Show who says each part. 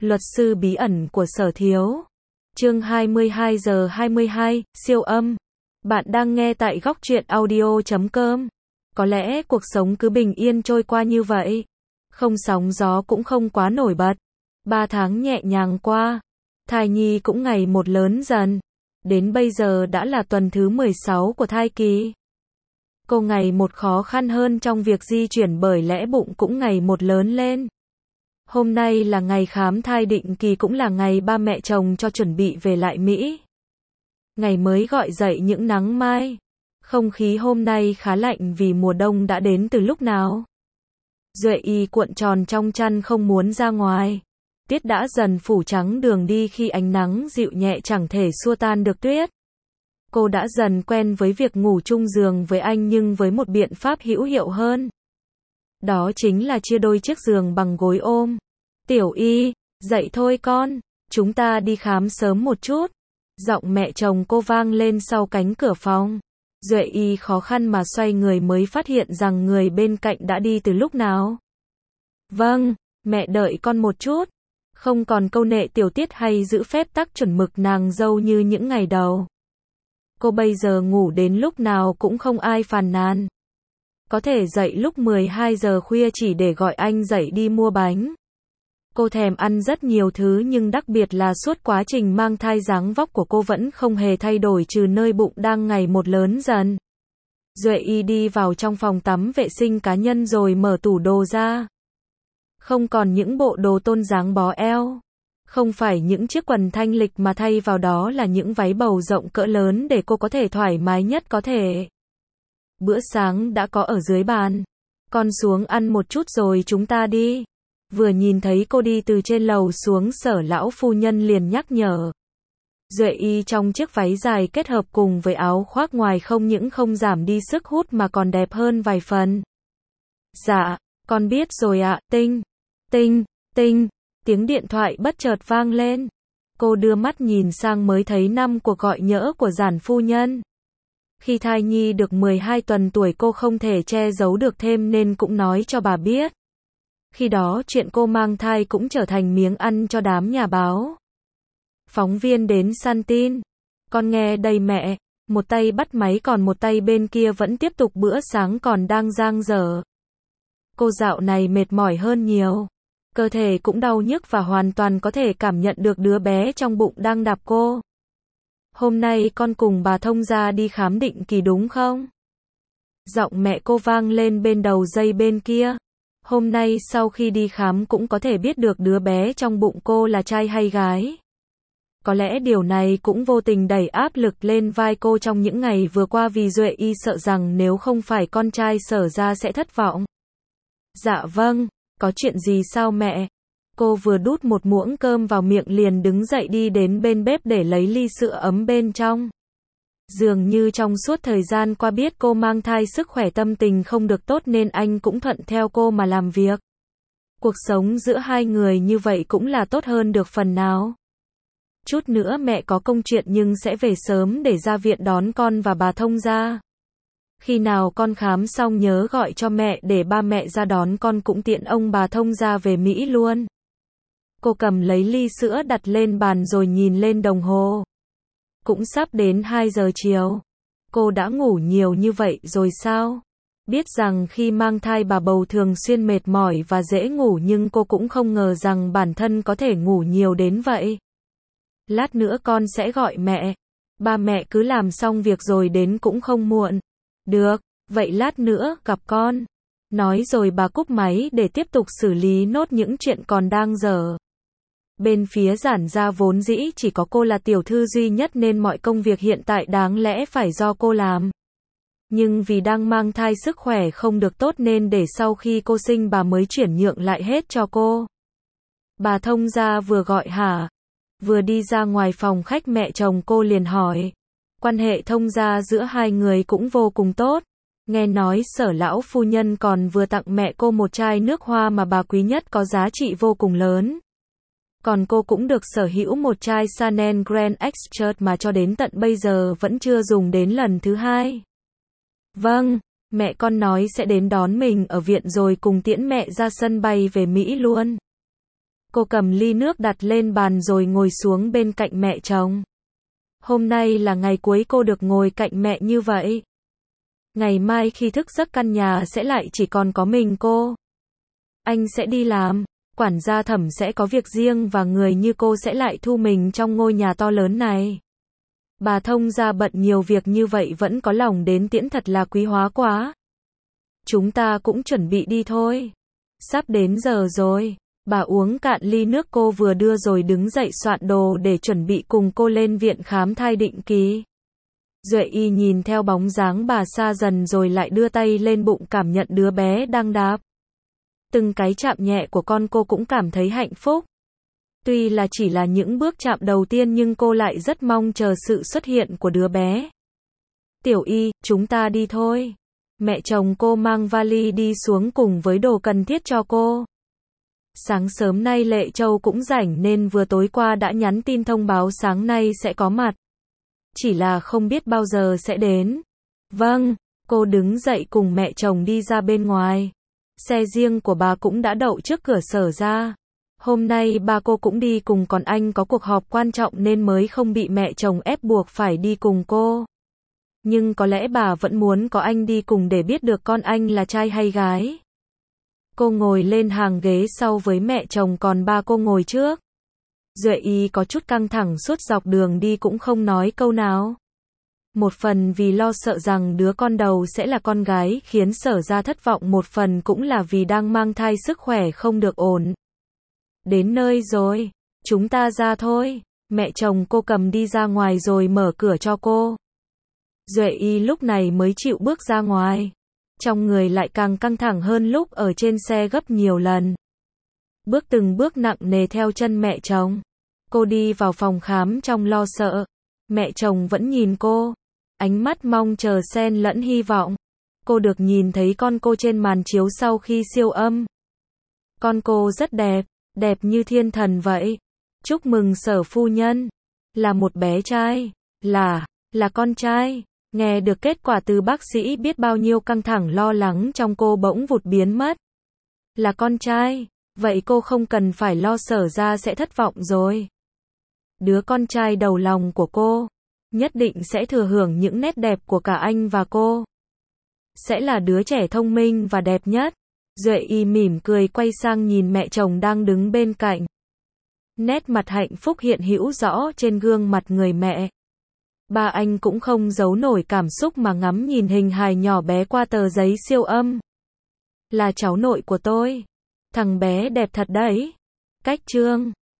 Speaker 1: Luật sư bí ẩn của Sở Thiếu. Chương 22 giờ 22, siêu âm. Bạn đang nghe tại góc truyện audio.com. Có lẽ cuộc sống cứ bình yên trôi qua như vậy. Không sóng gió cũng không quá nổi bật. 3 tháng nhẹ nhàng qua. Thai nhi cũng ngày một lớn dần. Đến bây giờ đã là tuần thứ 16 của thai kỳ. Cô ngày một khó khăn hơn trong việc di chuyển bởi lẽ bụng cũng ngày một lớn lên. Hôm nay là ngày khám thai định kỳ, cũng là ngày ba mẹ chồng cho chuẩn bị về lại Mỹ. Ngày mới gọi dậy những nắng mai. Không khí hôm nay khá lạnh vì mùa đông đã đến từ lúc nào. Duệ y cuộn tròn trong chăn không muốn ra ngoài. Tiết đã dần phủ trắng đường đi khi ánh nắng dịu nhẹ chẳng thể xua tan được tuyết. Cô đã dần quen với việc ngủ chung giường với anh, nhưng với một biện pháp hữu hiệu hơn. Đó chính là chia đôi chiếc giường bằng gối ôm. Tiểu Y, dậy thôi con, chúng ta đi khám sớm một chút. Giọng mẹ chồng cô vang lên sau cánh cửa phòng. Duệ Y khó khăn mà xoay người mới phát hiện rằng người bên cạnh đã đi từ lúc nào. Vâng, mẹ đợi con một chút. Không còn câu nệ tiểu tiết hay giữ phép tắc chuẩn mực nàng dâu như những ngày đầu. Cô bây giờ ngủ đến lúc nào cũng không ai phàn nàn. Có thể dậy lúc 12 giờ khuya chỉ để gọi anh dậy đi mua bánh. Cô thèm ăn rất nhiều thứ, nhưng đặc biệt là suốt quá trình mang thai dáng vóc của cô vẫn không hề thay đổi trừ nơi bụng đang ngày một lớn dần. Duệ Y đi vào trong phòng tắm vệ sinh cá nhân rồi mở tủ đồ ra. Không còn những bộ đồ tôn dáng bó eo. Không phải những chiếc quần thanh lịch mà thay vào đó là những váy bầu rộng cỡ lớn để cô có thể thoải mái nhất có thể. Bữa sáng đã có ở dưới bàn. Con xuống ăn một chút rồi chúng ta đi. Vừa nhìn thấy cô đi từ trên lầu xuống, Sở lão phu nhân liền nhắc nhở. Duệ Y trong chiếc váy dài kết hợp cùng với áo khoác ngoài không những không giảm đi sức hút mà còn đẹp hơn vài phần. Dạ, con biết rồi ạ. Tinh, tinh, tinh. Tiếng điện thoại bất chợt vang lên. Cô đưa mắt nhìn sang mới thấy 5 cuộc gọi nhỡ của Giản phu nhân. Khi thai nhi được 12 tuần tuổi cô không thể che giấu được thêm nên cũng nói cho bà biết. Khi đó chuyện cô mang thai cũng trở thành miếng ăn cho đám nhà báo. Phóng viên đến săn tin. Con nghe đây mẹ. Một tay bắt máy còn một tay bên kia vẫn tiếp tục bữa sáng còn đang dang dở. Cô dạo này mệt mỏi hơn nhiều. Cơ thể cũng đau nhức và hoàn toàn có thể cảm nhận được đứa bé trong bụng đang đạp cô. Hôm nay con cùng bà thông gia đi khám định kỳ đúng không? Giọng mẹ cô vang lên bên đầu dây bên kia. Hôm nay sau khi đi khám cũng có thể biết được đứa bé trong bụng cô là trai hay gái. Có lẽ điều này cũng vô tình đẩy áp lực lên vai cô trong những ngày vừa qua vì Duệ Y sợ rằng nếu không phải con trai Sở ra sẽ thất vọng. Dạ vâng, có chuyện gì sao mẹ? Cô vừa đút một muỗng cơm vào miệng liền đứng dậy đi đến bên bếp để lấy ly sữa ấm bên trong. Dường như trong suốt thời gian qua biết cô mang thai sức khỏe tâm tình không được tốt nên anh cũng thuận theo cô mà làm việc. Cuộc sống giữa hai người như vậy cũng là tốt hơn được phần nào. Chút nữa mẹ có công chuyện nhưng sẽ về sớm để ra viện đón con và bà thông gia. Khi nào con khám xong nhớ gọi cho mẹ để ba mẹ ra đón con, cũng tiện ông bà thông gia về Mỹ luôn. Cô cầm lấy ly sữa đặt lên bàn rồi nhìn lên đồng hồ. Cũng sắp đến 2 giờ chiều. Cô đã ngủ nhiều như vậy rồi sao? Biết rằng khi mang thai bà bầu thường xuyên mệt mỏi và dễ ngủ, nhưng cô cũng không ngờ rằng bản thân có thể ngủ nhiều đến vậy. Lát nữa con sẽ gọi mẹ. Ba mẹ cứ làm xong việc rồi đến cũng không muộn. Được, vậy lát nữa gặp con. Nói rồi bà cúp máy để tiếp tục xử lý nốt những chuyện còn đang dở. Bên phía Giản gia vốn dĩ chỉ có cô là tiểu thư duy nhất nên mọi công việc hiện tại đáng lẽ phải do cô làm. Nhưng vì đang mang thai sức khỏe không được tốt nên để sau khi cô sinh bà mới chuyển nhượng lại hết cho cô. Bà thông gia vừa gọi hả? Vừa đi ra ngoài phòng khách mẹ chồng cô liền hỏi. Quan hệ thông gia giữa hai người cũng vô cùng tốt. Nghe nói Sở lão phu nhân còn vừa tặng mẹ cô một chai nước hoa mà bà quý nhất có giá trị vô cùng lớn. Còn cô cũng được sở hữu một chai Chanel Grand Expert mà cho đến tận bây giờ vẫn chưa dùng đến lần thứ 2. Vâng, mẹ con nói sẽ đến đón mình ở viện rồi cùng tiễn mẹ ra sân bay về Mỹ luôn. Cô cầm ly nước đặt lên bàn rồi ngồi xuống bên cạnh mẹ chồng. Hôm nay là ngày cuối cô được ngồi cạnh mẹ như vậy. Ngày mai khi thức giấc căn nhà sẽ lại chỉ còn có mình cô. Anh sẽ đi làm, quản gia Thẩm sẽ có việc riêng và người như cô sẽ lại thu mình trong ngôi nhà to lớn này. Bà thông gia bận nhiều việc như vậy vẫn có lòng đến tiễn thật là quý hóa quá. Chúng ta cũng chuẩn bị đi thôi. Sắp đến giờ rồi. Bà uống cạn ly nước cô vừa đưa rồi đứng dậy soạn đồ để chuẩn bị cùng cô lên viện khám thai định kỳ. Duệ Y nhìn theo bóng dáng bà xa dần rồi lại đưa tay lên bụng cảm nhận đứa bé đang đạp. Từng cái chạm nhẹ của con cô cũng cảm thấy hạnh phúc. Tuy là chỉ là những bước chạm đầu tiên nhưng cô lại rất mong chờ sự xuất hiện của đứa bé. Tiểu Y, chúng ta đi thôi. Mẹ chồng cô mang vali đi xuống cùng với đồ cần thiết cho cô. Sáng sớm nay Lệ Châu cũng rảnh nên vừa tối qua đã nhắn tin thông báo sáng nay sẽ có mặt. Chỉ là không biết bao giờ sẽ đến. Vâng, cô đứng dậy cùng mẹ chồng đi ra bên ngoài. Xe riêng của bà cũng đã đậu trước cửa sở ra. Hôm nay ba cô cũng đi cùng còn anh có cuộc họp quan trọng nên mới không bị mẹ chồng ép buộc phải đi cùng cô. Nhưng có lẽ bà vẫn muốn có anh đi cùng để biết được con anh là trai hay gái. Cô ngồi lên hàng ghế sau với mẹ chồng còn ba cô ngồi trước. Duệ Y có chút căng thẳng suốt dọc đường đi cũng không nói câu nào. Một phần vì lo sợ rằng đứa con đầu sẽ là con gái khiến Sở ra thất vọng, một phần cũng là vì đang mang thai sức khỏe không được ổn. Đến nơi rồi, chúng ta ra thôi. Mẹ chồng cô cầm đi ra ngoài rồi mở cửa cho cô. Duệ Y lúc này mới chịu bước ra ngoài. Trong người lại càng căng thẳng hơn lúc ở trên xe gấp nhiều lần. Bước từng bước nặng nề theo chân mẹ chồng. Cô đi vào phòng khám trong lo sợ. Mẹ chồng vẫn nhìn cô. Ánh mắt mong chờ xen lẫn hy vọng. Cô được nhìn thấy con cô trên màn chiếu sau khi siêu âm. Con cô rất đẹp, đẹp như thiên thần vậy. Chúc mừng Sở phu nhân. Là một bé trai. Là con trai. Nghe được kết quả từ bác sĩ biết bao nhiêu căng thẳng lo lắng trong cô bỗng vụt biến mất. Là con trai. Vậy cô không cần phải lo Sở ra sẽ thất vọng rồi. Đứa con trai đầu lòng của cô nhất định sẽ thừa hưởng những nét đẹp của cả anh và cô. Sẽ là đứa trẻ thông minh và đẹp nhất. Duệ Y mỉm cười quay sang nhìn mẹ chồng đang đứng bên cạnh. Nét mặt hạnh phúc hiện hữu rõ trên gương mặt người mẹ. Ba anh cũng không giấu nổi cảm xúc mà ngắm nhìn hình hài nhỏ bé qua tờ giấy siêu âm. Là cháu nội của tôi. Thằng bé đẹp thật đấy. Cách trương.